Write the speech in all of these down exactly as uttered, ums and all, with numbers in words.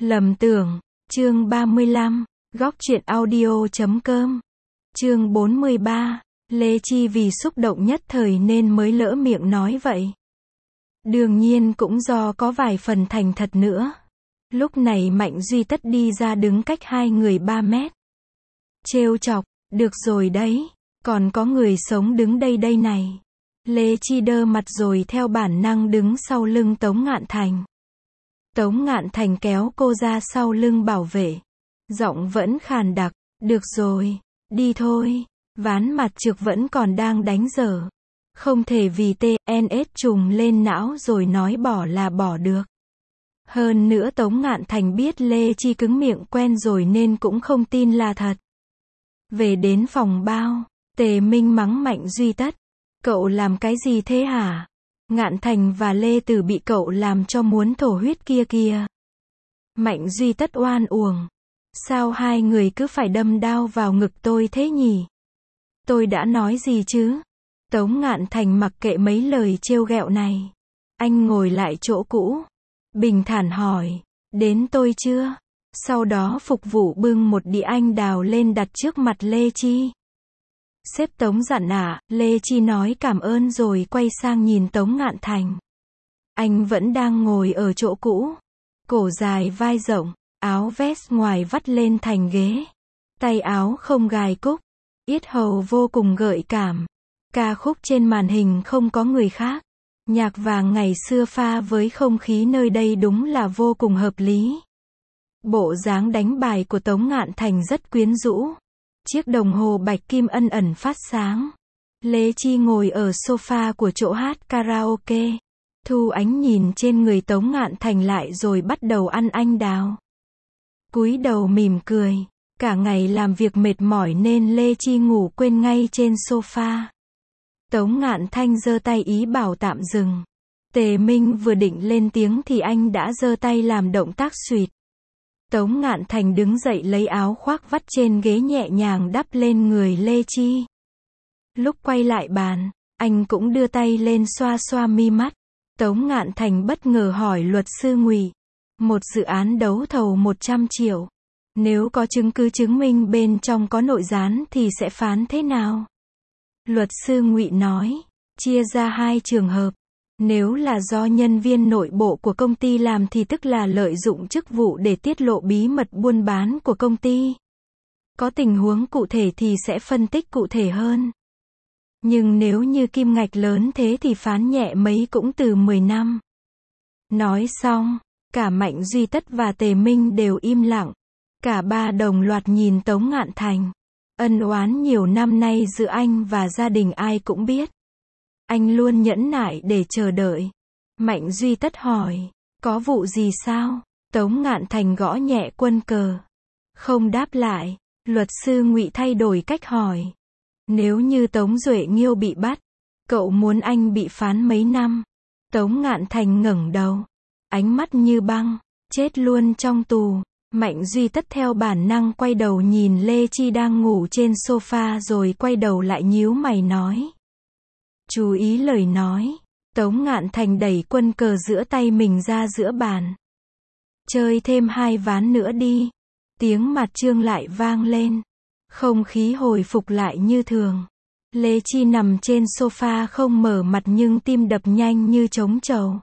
Lầm tưởng, chương ba mươi lăm, góc truyện audio chấm com. Chương bốn mươi ba, Lê Chi vì xúc động nhất thời nên mới lỡ miệng nói vậy. Đương nhiên cũng do có vài phần thành thật nữa. Lúc này Mạnh Duy Tất đi ra đứng cách hai người ba mét. Trêu chọc, được rồi đấy, còn có người sống đứng đây đây này. Lê Chi đơ mặt rồi theo bản năng đứng sau lưng Tống Ngạn Thành. Tống Ngạn Thành kéo cô ra sau lưng bảo vệ. Giọng vẫn khàn đặc, được rồi, đi thôi. Ván mặt trược vẫn còn đang đánh dở. Không thể vì tê en ét trùng lên não rồi nói bỏ là bỏ được. Hơn nữa Tống Ngạn Thành biết Lê Chi cứng miệng quen rồi nên cũng không tin là thật. Về đến phòng bao, Tề Minh mắng Mạnh Duy Tất. Cậu làm cái gì thế hả? Ngạn Thành và Lê Tử bị cậu làm cho muốn thổ huyết kia kìa. Mạnh Duy Tất oan uổng. Sao hai người cứ phải đâm đao vào ngực tôi thế nhỉ? Tôi đã nói gì chứ? Tống Ngạn Thành mặc kệ mấy lời trêu ghẹo này. Anh ngồi lại chỗ cũ. Bình thản hỏi, đến tôi chưa? Sau đó phục vụ bưng một đĩa anh đào lên đặt trước mặt Lê Chi. Sếp Tống dặn ạ, Lê Chi nói cảm ơn rồi quay sang nhìn Tống Ngạn Thành. Anh vẫn đang ngồi ở chỗ cũ. Cổ dài vai rộng, áo vest ngoài vắt lên thành ghế. Tay áo không gài cúc. Yết hầu vô cùng gợi cảm. Ca khúc trên màn hình không có người khác. Nhạc vàng ngày xưa pha với không khí nơi đây đúng là vô cùng hợp lý. Bộ dáng đánh bài của Tống Ngạn Thành rất quyến rũ. Chiếc đồng hồ bạch kim ân ẩn phát sáng. Lê Chi ngồi ở sofa của chỗ hát karaoke. Thu ánh nhìn trên người Tống Ngạn Thành lại rồi bắt đầu ăn anh đào. Cúi đầu mỉm cười. Cả ngày làm việc mệt mỏi nên Lê Chi ngủ quên ngay trên sofa. Tống Ngạn Thanh giơ tay ý bảo tạm dừng. Tề Minh vừa định lên tiếng thì anh đã giơ tay làm động tác xuỵt. Tống Ngạn Thành đứng dậy lấy áo khoác vắt trên ghế nhẹ nhàng đắp lên người Lê Chi. Lúc quay lại bàn, anh cũng đưa tay lên xoa xoa mi mắt. Tống Ngạn Thành bất ngờ hỏi luật sư Ngụy. Một dự án đấu thầu một trăm triệu. Nếu có chứng cứ chứng minh bên trong có nội gián thì sẽ phán thế nào? Luật sư Ngụy nói, chia ra hai trường hợp. Nếu là do nhân viên nội bộ của công ty làm thì tức là lợi dụng chức vụ để tiết lộ bí mật buôn bán của công ty. Có tình huống cụ thể thì sẽ phân tích cụ thể hơn. Nhưng nếu như kim ngạch lớn thế thì phán nhẹ mấy cũng từ mười năm. Nói xong, cả Mạnh Duy Tất và Tề Minh đều im lặng. Cả ba đồng loạt nhìn Tống Ngạn Thành. Ân oán nhiều năm nay giữa anh và gia đình ai cũng biết. Anh luôn nhẫn nại để chờ đợi. Mạnh Duy Tất hỏi, có vụ gì sao? Tống Ngạn Thành gõ nhẹ quân cờ. Không đáp lại. Luật sư Ngụy thay đổi cách hỏi. Nếu như Tống Duệ Nghiêu bị bắt, cậu muốn anh bị phán mấy năm? Tống Ngạn Thành ngẩng đầu. Ánh mắt như băng. Chết luôn trong tù. Mạnh Duy Tất theo bản năng quay đầu nhìn Lê Chi đang ngủ trên sofa rồi quay đầu lại nhíu mày nói. Chú ý lời nói. Tống Ngạn Thành đẩy quân cờ giữa tay mình ra giữa bàn. Chơi thêm hai ván nữa đi. Tiếng mặt trương lại vang lên. Không khí hồi phục lại như thường. Lê Chi nằm trên sofa không mở mặt nhưng tim đập nhanh như trống trầu.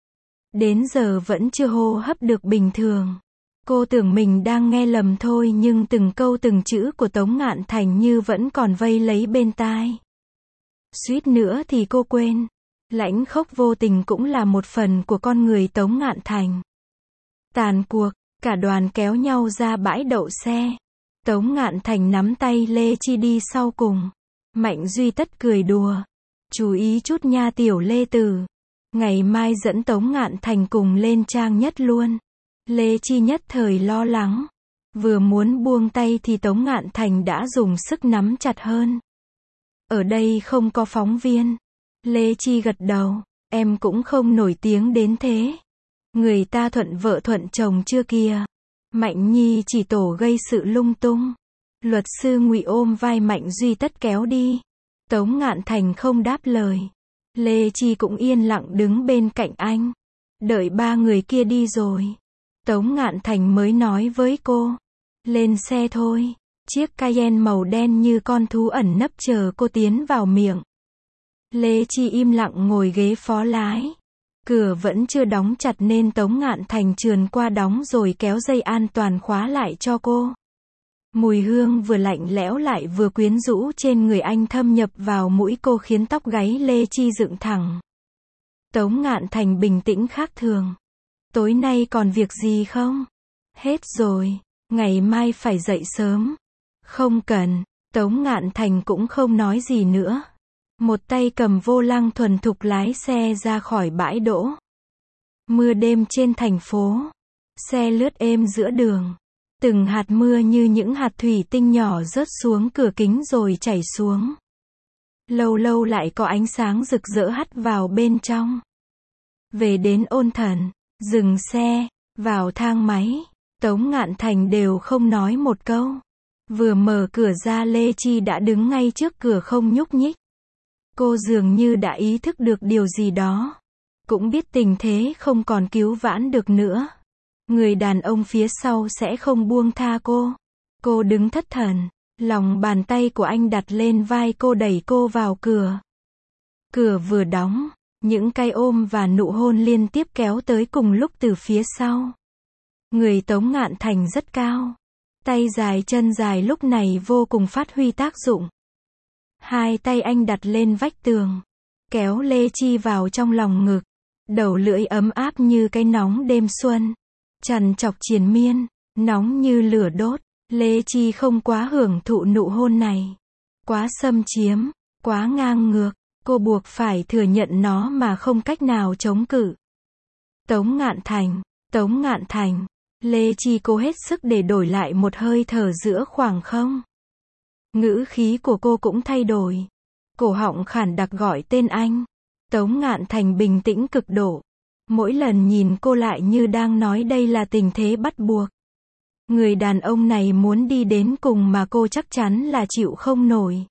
Đến giờ vẫn chưa hô hấp được bình thường. Cô tưởng mình đang nghe lầm thôi nhưng từng câu từng chữ của Tống Ngạn Thành như vẫn còn vây lấy bên tai. Suýt nữa thì cô quên. Lãnh khốc vô tình cũng là một phần của con người Tống Ngạn Thành. Tàn cuộc, cả đoàn kéo nhau ra bãi đậu xe. Tống Ngạn Thành nắm tay Lê Chi đi sau cùng. Mạnh Duy Tất cười đùa. Chú ý chút nha tiểu Lê Tử. Ngày mai dẫn Tống Ngạn Thành cùng lên trang nhất luôn. Lê Chi nhất thời lo lắng. Vừa muốn buông tay thì Tống Ngạn Thành đã dùng sức nắm chặt hơn. Ở đây không có phóng viên. Lê Chi gật đầu. Em cũng không nổi tiếng đến thế. Người ta thuận vợ thuận chồng chưa kìa. Mạnh Nhi chỉ tổ gây sự lung tung. Luật sư Ngụy ôm vai Mạnh Duy Tất kéo đi. Tống Ngạn Thành không đáp lời. Lê Chi cũng yên lặng đứng bên cạnh anh. Đợi ba người kia đi rồi. Tống Ngạn Thành mới nói với cô. Lên xe thôi. Chiếc Cayenne màu đen như con thú ẩn nấp chờ cô tiến vào miệng. Lê Chi im lặng ngồi ghế phó lái. Cửa vẫn chưa đóng chặt nên Tống Ngạn Thành trườn qua đóng rồi kéo dây an toàn khóa lại cho cô. Mùi hương vừa lạnh lẽo lại vừa quyến rũ trên người anh thâm nhập vào mũi cô khiến tóc gáy Lê Chi dựng thẳng. Tống Ngạn Thành bình tĩnh khác thường. Tối nay còn việc gì không? Hết rồi, ngày mai phải dậy sớm. Không cần, Tống Ngạn Thành cũng không nói gì nữa. Một tay cầm vô lăng thuần thục lái xe ra khỏi bãi đỗ. Mưa đêm trên thành phố. Xe lướt êm giữa đường. Từng hạt mưa như những hạt thủy tinh nhỏ rớt xuống cửa kính rồi chảy xuống. Lâu lâu lại có ánh sáng rực rỡ hắt vào bên trong. Về đến Ôn Thần, dừng xe, vào thang máy, Tống Ngạn Thành đều không nói một câu. Vừa mở cửa ra Lê Chi đã đứng ngay trước cửa không nhúc nhích. Cô dường như đã ý thức được điều gì đó. Cũng biết tình thế không còn cứu vãn được nữa. Người đàn ông phía sau sẽ không buông tha cô. Cô đứng thất thần. Lòng bàn tay của anh đặt lên vai cô đẩy cô vào cửa. Cửa vừa đóng, những cái ôm và nụ hôn liên tiếp kéo tới cùng lúc từ phía sau. Người Tống Ngạn Thành rất cao. Tay dài chân dài lúc này vô cùng phát huy tác dụng. Hai tay anh đặt lên vách tường. Kéo Lê Chi vào trong lòng ngực. Đầu lưỡi ấm áp như cái nóng đêm xuân. Trằn trọc triền miên, nóng như lửa đốt. Lê Chi không quá hưởng thụ nụ hôn này. Quá xâm chiếm, quá ngang ngược. Cô buộc phải thừa nhận nó mà không cách nào chống cự. Tống Ngạn Thành, Tống Ngạn Thành. Lê Chi cố hết sức để đổi lại một hơi thở giữa khoảng không. Ngữ khí của cô cũng thay đổi. Cổ họng khản đặc gọi tên anh. Tống Ngạn Thành bình tĩnh cực độ. Mỗi lần nhìn cô lại như đang nói đây là tình thế bắt buộc. Người đàn ông này muốn đi đến cùng mà cô chắc chắn là chịu không nổi.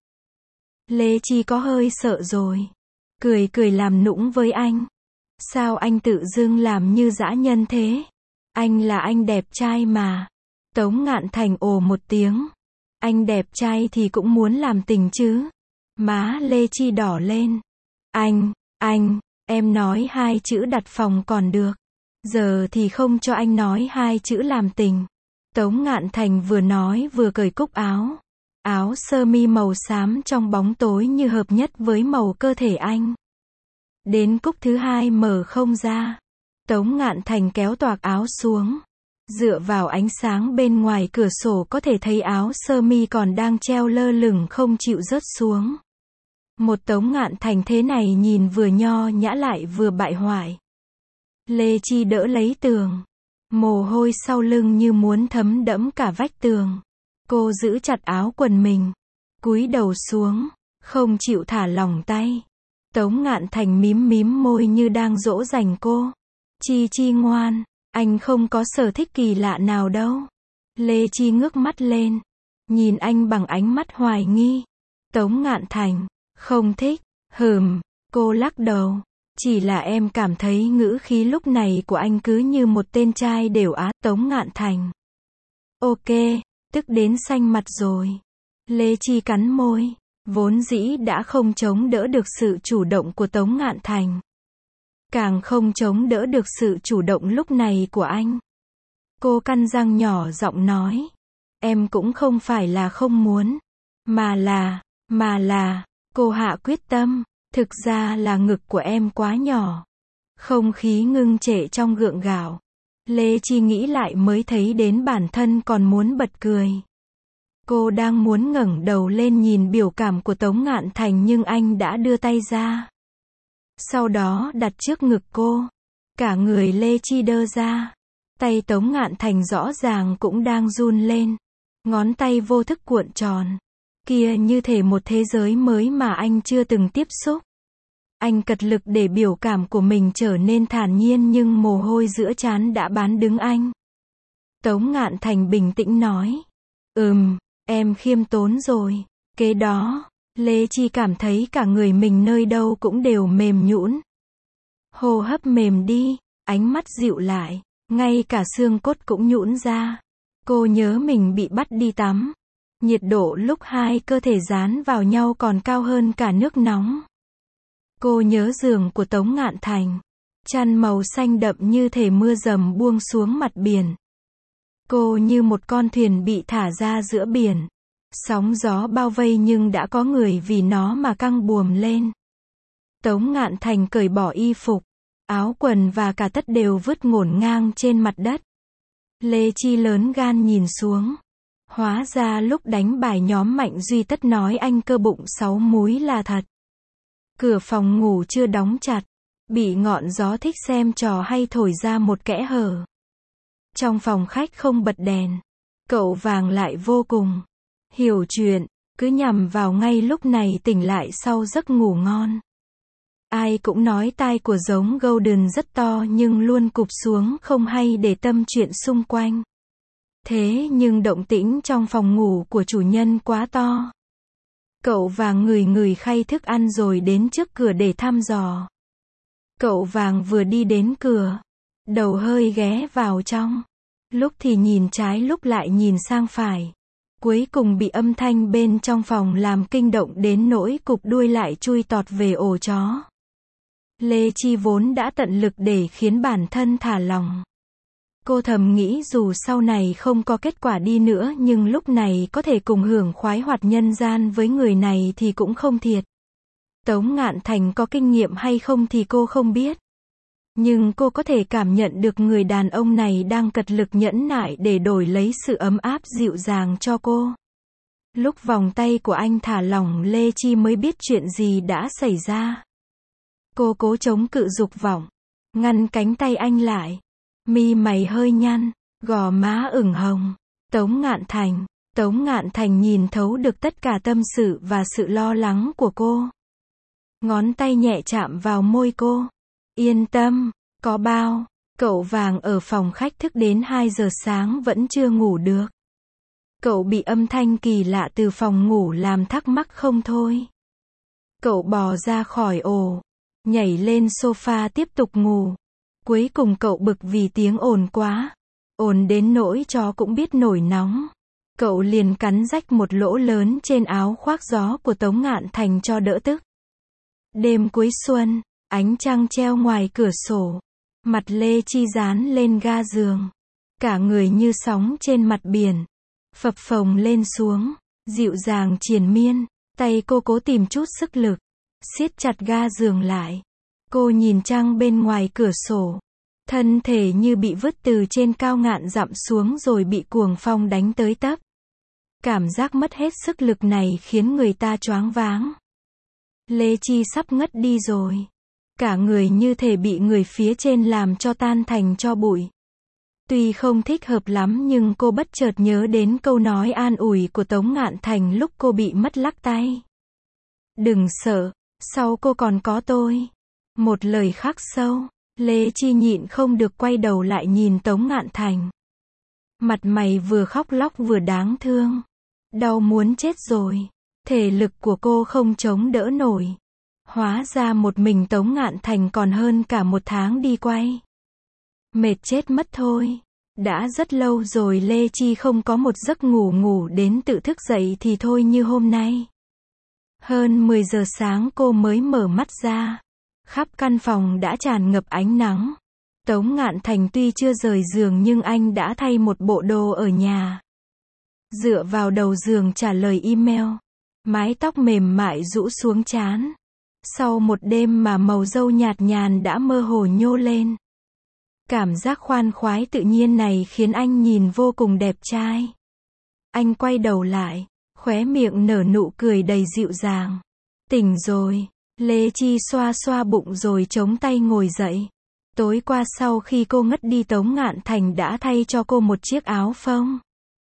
Lê Chi có hơi sợ rồi. Cười cười làm nũng với anh. Sao anh tự dưng làm như dã nhân thế? Anh là anh đẹp trai mà. Tống Ngạn Thành ồ một tiếng. Anh đẹp trai thì cũng muốn làm tình chứ. Má Lê Chi đỏ lên. Anh, anh, em nói hai chữ đặt phòng còn được. Giờ thì không cho anh nói hai chữ làm tình. Tống Ngạn Thành vừa nói vừa cởi cúc áo. Áo sơ mi màu xám trong bóng tối như hợp nhất với màu cơ thể anh. Đến cúc thứ hai mở không ra. Tống Ngạn Thành kéo toạc áo xuống. Dựa vào ánh sáng bên ngoài cửa sổ có thể thấy áo sơ mi còn đang treo lơ lửng không chịu rớt xuống. Một Tống Ngạn Thành thế này nhìn vừa nho nhã lại vừa bại hoại. Lê Chi đỡ lấy tường. Mồ hôi sau lưng như muốn thấm đẫm cả vách tường. Cô giữ chặt áo quần mình. Cúi đầu xuống. Không chịu thả lỏng tay. Tống Ngạn Thành mím mím môi như đang dỗ dành cô. Chi Chi ngoan. Anh không có sở thích kỳ lạ nào đâu. Lê Chi ngước mắt lên. Nhìn anh bằng ánh mắt hoài nghi. Tống Ngạn Thành. Không thích. Hừm. Cô lắc đầu. Chỉ là em cảm thấy ngữ khí lúc này của anh cứ như một tên trai đều á. Tống Ngạn Thành. Ok. Tức đến xanh mặt rồi. Lê Chi cắn môi. Vốn dĩ đã không chống đỡ được sự chủ động của Tống Ngạn Thành. Càng không chống đỡ được sự chủ động lúc này của anh. Cô căn răng nhỏ giọng nói. Em cũng không phải là không muốn. Mà là, mà là, cô hạ quyết tâm. Thực ra là ngực của em quá nhỏ. Không khí ngưng trệ trong gượng gạo. Lê Chi nghĩ lại mới thấy đến bản thân còn muốn bật cười. Cô đang muốn ngẩng đầu lên nhìn biểu cảm của Tống Ngạn Thành nhưng anh đã đưa tay ra. Sau đó đặt trước ngực cô. Cả người Lê Chi đơ ra. Tay Tống Ngạn Thành rõ ràng cũng đang run lên. Ngón tay vô thức cuộn tròn. Kia như thể một thế giới mới mà anh chưa từng tiếp xúc. Anh cật lực để biểu cảm của mình trở nên thản nhiên nhưng mồ hôi giữa trán đã bán đứng anh. Tống Ngạn Thành bình tĩnh nói. Ừm, em khiêm tốn rồi. Kế đó, Lê Chi cảm thấy cả người mình nơi đâu cũng đều mềm nhũn. Hô hấp mềm đi, ánh mắt dịu lại. Ngay cả xương cốt cũng nhũn ra. Cô nhớ mình bị bắt đi tắm. Nhiệt độ lúc hai cơ thể dán vào nhau còn cao hơn cả nước nóng. Cô nhớ giường của Tống Ngạn Thành. Chăn màu xanh đậm như thể mưa dầm buông xuống mặt biển. Cô như một con thuyền bị thả ra giữa biển. Sóng gió bao vây nhưng đã có người vì nó mà căng buồm lên. Tống Ngạn Thành cởi bỏ y phục. Áo quần và cả tất đều vứt ngổn ngang trên mặt đất. Lê Chi lớn gan nhìn xuống. Hóa ra lúc đánh bài nhóm Mạnh Duy Tất nói anh cơ bụng sáu múi là thật. Cửa phòng ngủ chưa đóng chặt. Bị ngọn gió thích xem trò hay thổi ra một kẽ hở. Trong phòng khách không bật đèn. Cậu Vàng lại vô cùng hiểu chuyện, cứ nhằm vào ngay lúc này tỉnh lại sau giấc ngủ ngon. Ai cũng nói tai của giống Golden rất to nhưng luôn cụp xuống không hay để tâm chuyện xung quanh. Thế nhưng động tĩnh trong phòng ngủ của chủ nhân quá to. Cậu Vàng ngửi ngửi khay thức ăn rồi đến trước cửa để thăm dò. Cậu Vàng vừa đi đến cửa, đầu hơi ghé vào trong. Lúc thì nhìn trái lúc lại nhìn sang phải. Cuối cùng bị âm thanh bên trong phòng làm kinh động đến nỗi cụp đuôi lại chui tọt về ổ chó. Lê Chi vốn đã tận lực để khiến bản thân thả lòng. Cô thầm nghĩ dù sau này không có kết quả đi nữa nhưng lúc này có thể cùng hưởng khoái hoạt nhân gian với người này thì cũng không thiệt. Tống Ngạn Thành có kinh nghiệm hay không thì cô không biết. Nhưng cô có thể cảm nhận được người đàn ông này đang cật lực nhẫn nại để đổi lấy sự ấm áp dịu dàng cho cô. Lúc vòng tay của anh thả lỏng Lê Chi mới biết chuyện gì đã xảy ra. Cô cố chống cự dục vọng, ngăn cánh tay anh lại. Mi mày hơi nhăn, gò má ửng hồng. Tống Ngạn Thành, Tống Ngạn Thành nhìn thấu được tất cả tâm sự và sự lo lắng của cô. Ngón tay nhẹ chạm vào môi cô. Yên tâm, có bao. Cậu Vàng ở phòng khách thức đến hai giờ sáng vẫn chưa ngủ được. Cậu bị âm thanh kỳ lạ từ phòng ngủ làm thắc mắc không thôi. Cậu bò ra khỏi ổ, nhảy lên sofa tiếp tục ngủ. Cuối cùng cậu bực vì tiếng ồn quá. Ồn đến nỗi chó cũng biết nổi nóng. Cậu liền cắn rách một lỗ lớn trên áo khoác gió của Tống Ngạn Thành cho đỡ tức. Đêm cuối xuân, ánh trăng treo ngoài cửa sổ. Mặt Lê Chi dán lên ga giường. Cả người như sóng trên mặt biển. Phập phồng lên xuống, dịu dàng triền miên. Tay cô cố tìm chút sức lực. Siết chặt ga giường lại. Cô nhìn trăng bên ngoài cửa sổ. Thân thể như bị vứt từ trên cao ngạn dặm xuống rồi bị cuồng phong đánh tới tấp. Cảm giác mất hết sức lực này khiến người ta choáng váng. Lê Chi sắp ngất đi rồi. Cả người như thể bị người phía trên làm cho tan thành tro bụi. Tuy không thích hợp lắm nhưng cô bất chợt nhớ đến câu nói an ủi của Tống Ngạn Thành lúc cô bị mất lắc tay. Đừng sợ, sau cô còn có tôi. Một lời khắc sâu. Lê Chi nhịn không được quay đầu lại nhìn Tống Ngạn Thành. Mặt mày vừa khóc lóc vừa đáng thương. Đau muốn chết rồi. Thể lực của cô không chống đỡ nổi. Hóa ra một mình Tống Ngạn Thành còn hơn cả một tháng đi quay. Mệt chết mất thôi. Đã rất lâu rồi Lê Chi không có một giấc ngủ ngủ đến tự thức dậy thì thôi như hôm nay. Hơn mười giờ sáng cô mới mở mắt ra. Khắp căn phòng đã tràn ngập ánh nắng. Tống Ngạn Thành tuy chưa rời giường nhưng anh đã thay một bộ đồ ở nhà. Dựa vào đầu giường trả lời email. Mái tóc mềm mại rũ xuống trán. Sau một đêm mà màu râu nhạt nhàn đã mơ hồ nhô lên. Cảm giác khoan khoái tự nhiên này khiến anh nhìn vô cùng đẹp trai. Anh quay đầu lại, khóe miệng nở nụ cười đầy dịu dàng. Tỉnh rồi. Lê Chi xoa xoa bụng rồi chống tay ngồi dậy. Tối qua sau khi cô ngất đi Tống Ngạn Thành đã thay cho cô một chiếc áo phông.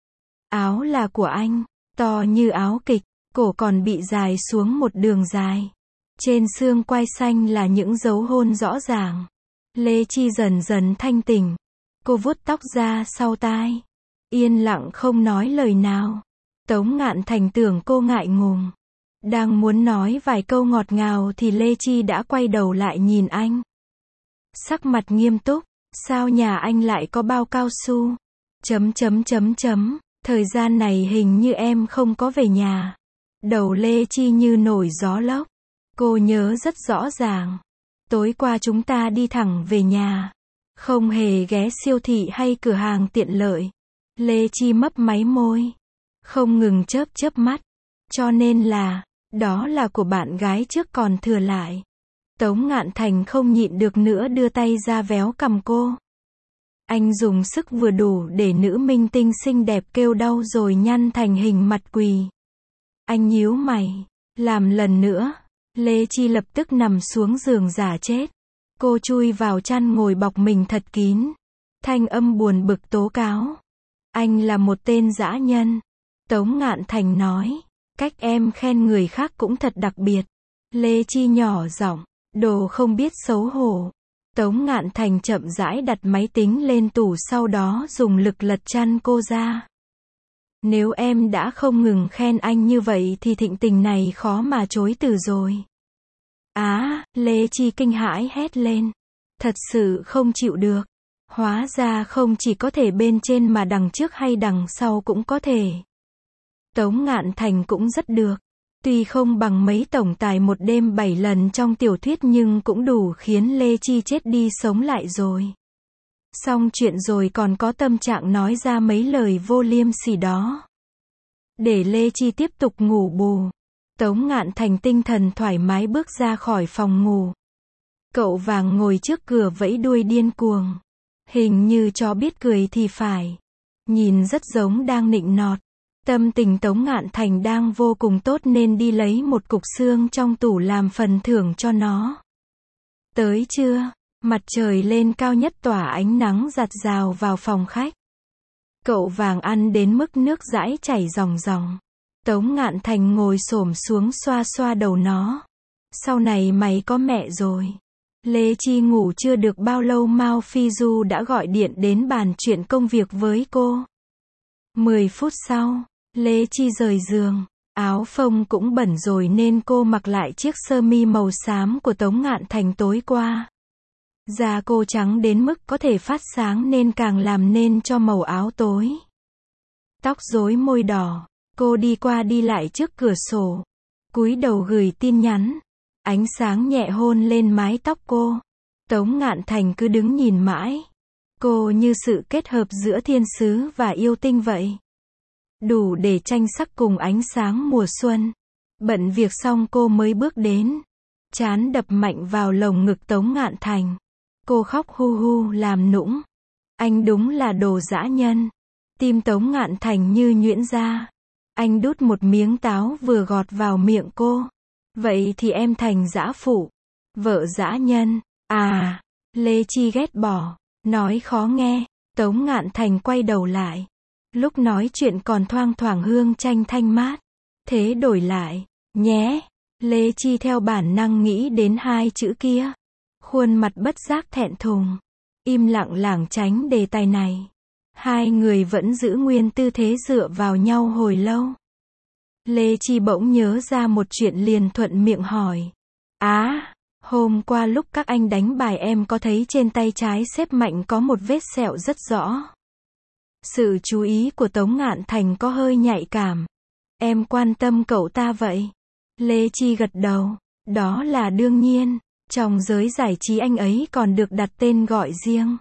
Áo là của anh, to như áo kịch, cổ còn bị dài xuống một đường dài. Trên xương quai xanh là những dấu hôn rõ ràng. Lê Chi dần dần thanh tỉnh. Cô vuốt tóc ra sau tai. Yên lặng không nói lời nào. Tống Ngạn Thành tưởng cô ngại ngùng. Đang muốn nói vài câu ngọt ngào thì Lê Chi đã quay đầu lại nhìn anh. Sắc mặt nghiêm túc, Sao nhà anh lại có bao cao su? Chấm chấm chấm chấm, thời gian này hình như em không có về nhà. Đầu Lê Chi như nổi gió lốc. Cô nhớ rất rõ ràng. Tối qua chúng ta đi thẳng về nhà. Không hề ghé siêu thị hay cửa hàng tiện lợi. Lê Chi mấp máy môi. Không ngừng chớp chớp mắt. Cho nên là, đó là của bạn gái trước còn thừa lại. Tống Ngạn Thành không nhịn được nữa đưa tay ra véo cằm cô. Anh dùng sức vừa đủ để nữ minh tinh xinh đẹp kêu đau rồi nhăn thành hình mặt quỳ. Anh nhíu mày. Làm lần nữa. Lê Chi lập tức nằm xuống giường giả chết. Cô chui vào chăn ngồi bọc mình thật kín. Thanh âm buồn bực tố cáo. Anh là một tên dã nhân. Tống Ngạn Thành nói. Cách em khen người khác cũng thật đặc biệt. Lê Chi nhỏ giọng. Đồ không biết xấu hổ. Tống Ngạn Thành chậm rãi đặt máy tính lên tủ, sau đó dùng lực lật chăn cô ra. Nếu em đã không ngừng khen anh như vậy thì thịnh tình này khó mà chối từ rồi. Á, à, Lê Chi kinh hãi hét lên. Thật sự không chịu được. Hóa ra không chỉ có thể bên trên mà đằng trước hay đằng sau cũng có thể. Tống Ngạn Thành cũng rất được. Tuy không bằng mấy tổng tài một đêm bảy lần trong tiểu thuyết nhưng cũng đủ khiến Lê Chi chết đi sống lại rồi. Xong chuyện rồi còn có tâm trạng nói ra mấy lời vô liêm sỉ đó. Để Lê Chi tiếp tục ngủ bù. Tống Ngạn Thành tinh thần thoải mái bước ra khỏi phòng ngủ. Cậu vàng ngồi trước cửa vẫy đuôi điên cuồng. Hình như chó biết cười thì phải. Nhìn rất giống đang nịnh nọt. Tâm tình Tống Ngạn Thành đang vô cùng tốt nên đi lấy một cục xương trong tủ làm phần thưởng cho nó. Tới trưa, mặt trời lên cao nhất tỏa ánh nắng rạt rào vào phòng khách. Cậu vàng ăn đến mức nước dãi chảy ròng ròng. Tống Ngạn Thành ngồi xổm xuống xoa xoa đầu nó. Sau này mày có mẹ rồi. Lê Chi ngủ chưa được bao lâu Mao Phi Du đã gọi điện đến bàn chuyện công việc với cô. Mười phút sau, Lê Chi rời giường. Áo phông cũng bẩn rồi nên cô mặc lại chiếc sơ mi màu xám của Tống Ngạn Thành tối qua. Da cô trắng đến mức có thể phát sáng nên càng làm nên cho màu áo tối. Tóc rối môi đỏ. Cô đi qua đi lại trước cửa sổ. Cúi đầu gửi tin nhắn. Ánh sáng nhẹ hôn lên mái tóc cô. Tống Ngạn Thành cứ đứng nhìn mãi. Cô như sự kết hợp giữa thiên sứ và yêu tinh vậy. Đủ để tranh sắc cùng ánh sáng mùa xuân. Bận việc xong cô mới bước đến. Trán đập mạnh vào lồng ngực Tống Ngạn Thành. Cô khóc hu hu làm nũng. Anh đúng là đồ dã nhân. Tim Tống Ngạn Thành như nhuyễn ra. Anh đút một miếng táo vừa gọt vào miệng cô. Vậy thì em thành dã phụ. Vợ dã nhân. À, Lê Chi ghét bỏ. Nói khó nghe. Tống Ngạn Thành quay đầu lại. Lúc nói chuyện còn thoang thoảng hương chanh thanh mát. Thế đổi lại, nhé. Lê Chi theo bản năng nghĩ đến hai chữ kia. Khuôn mặt bất giác thẹn thùng. Im lặng lảng tránh đề tài này. Hai người vẫn giữ nguyên tư thế dựa vào nhau hồi lâu. Lê Chi bỗng nhớ ra một chuyện liền thuận miệng hỏi. Á, à, hôm qua lúc các anh đánh bài em có thấy trên tay trái xếp Mạnh có một vết sẹo rất rõ. Sự chú ý của Tống Ngạn Thành có hơi nhạy cảm. Em quan tâm cậu ta vậy? Lê Chi gật đầu. Đó là đương nhiên. Trong giới giải trí anh ấy còn được đặt tên gọi riêng.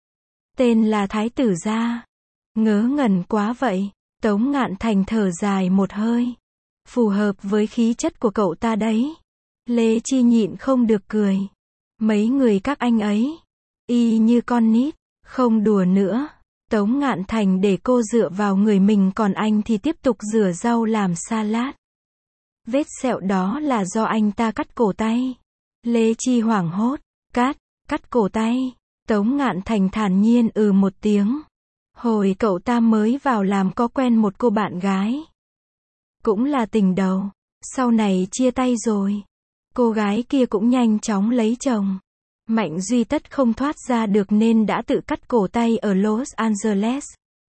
Tên là Thái tử gia. Ngớ ngẩn quá vậy. Tống Ngạn Thành thở dài một hơi. Phù hợp với khí chất của cậu ta đấy. Lê Chi nhịn không được cười. Mấy người các anh ấy. Y như con nít. Không đùa nữa. Tống Ngạn Thành để cô dựa vào người mình còn anh thì tiếp tục rửa rau làm salad. Vết sẹo đó là do anh ta cắt cổ tay. Lê Chi hoảng hốt. Cắt, cắt cổ tay. Tống Ngạn Thành thản nhiên ừ một tiếng. Hồi cậu ta mới vào làm có quen một cô bạn gái. Cũng là tình đầu. Sau này chia tay rồi. Cô gái kia cũng nhanh chóng lấy chồng. Mạnh Duy Tất không thoát ra được nên đã tự cắt cổ tay ở Los Angeles.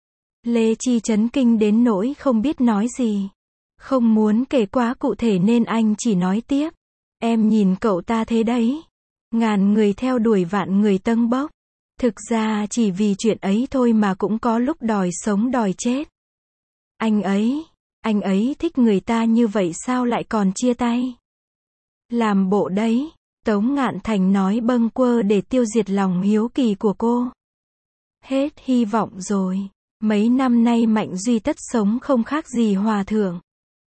Lê Chi chấn kinh đến nỗi không biết nói gì. Không muốn kể quá cụ thể nên anh chỉ nói tiếp. Em nhìn cậu ta thế đấy. Ngàn người theo đuổi vạn người tâng bốc. Thực ra chỉ vì chuyện ấy thôi mà cũng có lúc đòi sống đòi chết. Anh ấy, anh ấy thích người ta như vậy sao lại còn chia tay? Làm bộ đấy, Tống Ngạn Thành nói bâng quơ để tiêu diệt lòng hiếu kỳ của cô. Hết hy vọng rồi. Mấy năm nay Mạnh Duy Tất sống không khác gì hòa thượng.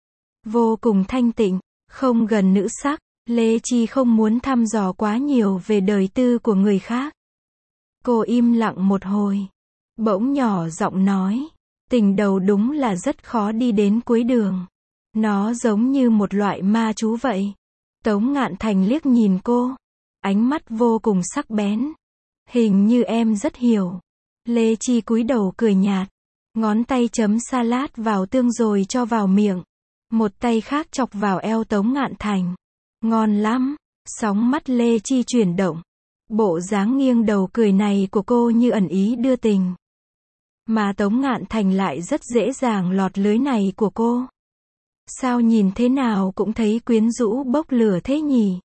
Vô cùng thanh tịnh, không gần nữ sắc. Lê Chi không muốn thăm dò quá nhiều về đời tư của người khác. Cô im lặng một hồi. Bỗng nhỏ giọng nói. Tình đầu đúng là rất khó đi đến cuối đường. Nó giống như một loại ma chú vậy. Tống Ngạn Thành liếc nhìn cô. Ánh mắt vô cùng sắc bén. Hình như em rất hiểu. Lê Chi cúi đầu cười nhạt. Ngón tay chấm salad vào tương rồi cho vào miệng. Một tay khác chọc vào eo Tống Ngạn Thành. Ngon lắm. Sóng mắt Lê Chi chuyển động. Bộ dáng nghiêng đầu cười này của cô như ẩn ý đưa tình. Mà Tống Ngạn Thành lại rất dễ dàng lọt lưới này của cô. Sao nhìn thế nào cũng thấy quyến rũ bốc lửa thế nhỉ?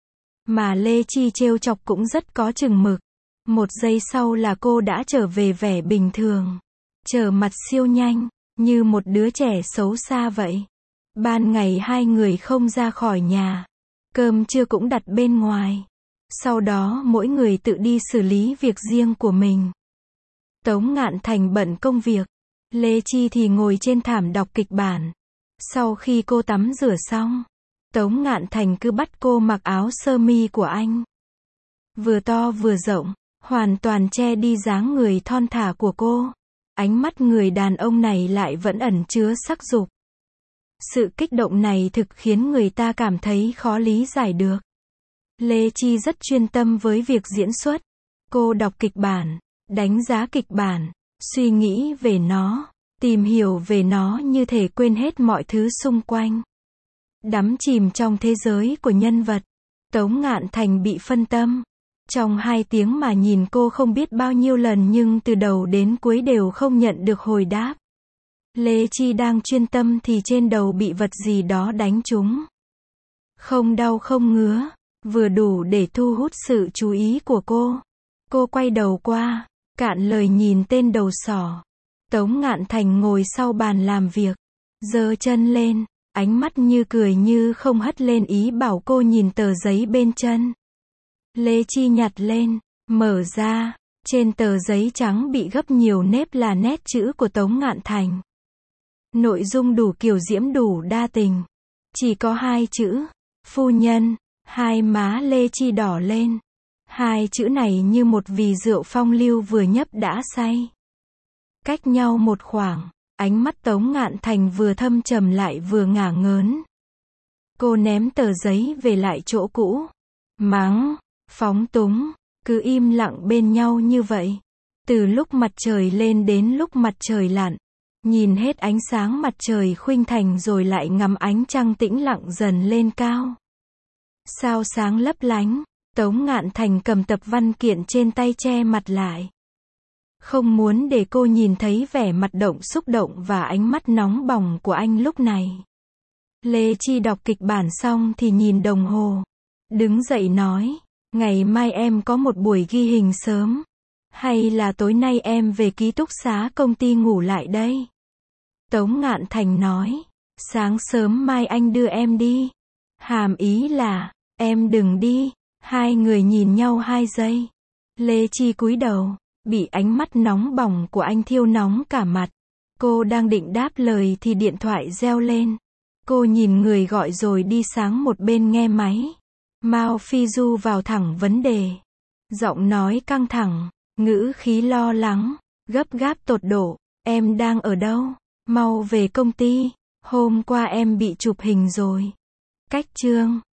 Mà Lê Chi trêu chọc cũng rất có chừng mực. Một giây sau là cô đã trở về vẻ bình thường. Trở mặt siêu nhanh, như một đứa trẻ xấu xa vậy. Ban ngày hai người không ra khỏi nhà. Cơm trưa cũng đặt bên ngoài. Sau đó mỗi người tự đi xử lý việc riêng của mình. Tống Ngạn Thành bận công việc. Lê Chi thì ngồi trên thảm đọc kịch bản. Sau khi cô tắm rửa xong, Tống Ngạn Thành cứ bắt cô mặc áo sơ mi của anh. Vừa to vừa rộng, hoàn toàn che đi dáng người thon thả của cô. Ánh mắt người đàn ông này lại vẫn ẩn chứa sắc dục. Sự kích động này thực khiến người ta cảm thấy khó lý giải được. Lê Chi rất chuyên tâm với việc diễn xuất. Cô đọc kịch bản, đánh giá kịch bản, suy nghĩ về nó, tìm hiểu về nó như thể quên hết mọi thứ xung quanh. Đắm chìm trong thế giới của nhân vật. Tống Ngạn Thành bị phân tâm. Trong hai tiếng mà nhìn cô không biết bao nhiêu lần nhưng từ đầu đến cuối đều không nhận được hồi đáp. Lê Chi đang chuyên tâm thì trên đầu bị vật gì đó đánh trúng. Không đau không ngứa, vừa đủ để thu hút sự chú ý của cô. Cô quay đầu qua, cạn lời nhìn tên đầu sỏ. Tống Ngạn Thành ngồi sau bàn làm việc, giơ chân lên, ánh mắt như cười như không hất lên ý bảo cô nhìn tờ giấy bên chân. Lê Chi nhặt lên, mở ra, trên tờ giấy trắng bị gấp nhiều nếp là nét chữ của Tống Ngạn Thành. Nội dung đủ kiều diễm đủ đa tình. Chỉ có hai chữ, phu nhân, hai má Lê Chi đỏ lên. Hai chữ này như một vỉ rượu phong lưu vừa nhấp đã say. Cách nhau một khoảng, ánh mắt Tống Ngạn Thành vừa thâm trầm lại vừa ngả ngớn. Cô ném tờ giấy về lại chỗ cũ. Mắng, phóng túng, cứ im lặng bên nhau như vậy. Từ lúc mặt trời lên đến lúc mặt trời lặn. Nhìn hết ánh sáng mặt trời khuynh thành rồi lại ngắm ánh trăng tĩnh lặng dần lên cao. Sao sáng lấp lánh, Tống Ngạn Thành cầm tập văn kiện trên tay che mặt lại. Không muốn để cô nhìn thấy vẻ mặt động xúc động và ánh mắt nóng bỏng của anh lúc này. Lê Chi đọc kịch bản xong thì nhìn đồng hồ. Đứng dậy nói, ngày mai em có một buổi ghi hình sớm. Hay là tối nay em về ký túc xá công ty ngủ lại đây? Tống Ngạn Thành nói, sáng sớm mai anh đưa em đi. Hàm ý là, em đừng đi. Hai người nhìn nhau hai giây. Lê Chi cúi đầu, bị ánh mắt nóng bỏng của anh thiêu nóng cả mặt. Cô đang định đáp lời thì điện thoại reo lên. Cô nhìn người gọi rồi đi sang một bên nghe máy. Mao Phi Du vào thẳng vấn đề. Giọng nói căng thẳng, ngữ khí lo lắng, gấp gáp tột độ. Em đang ở đâu? Mau về công ty. Hôm qua em bị chụp hình rồi. Cách chương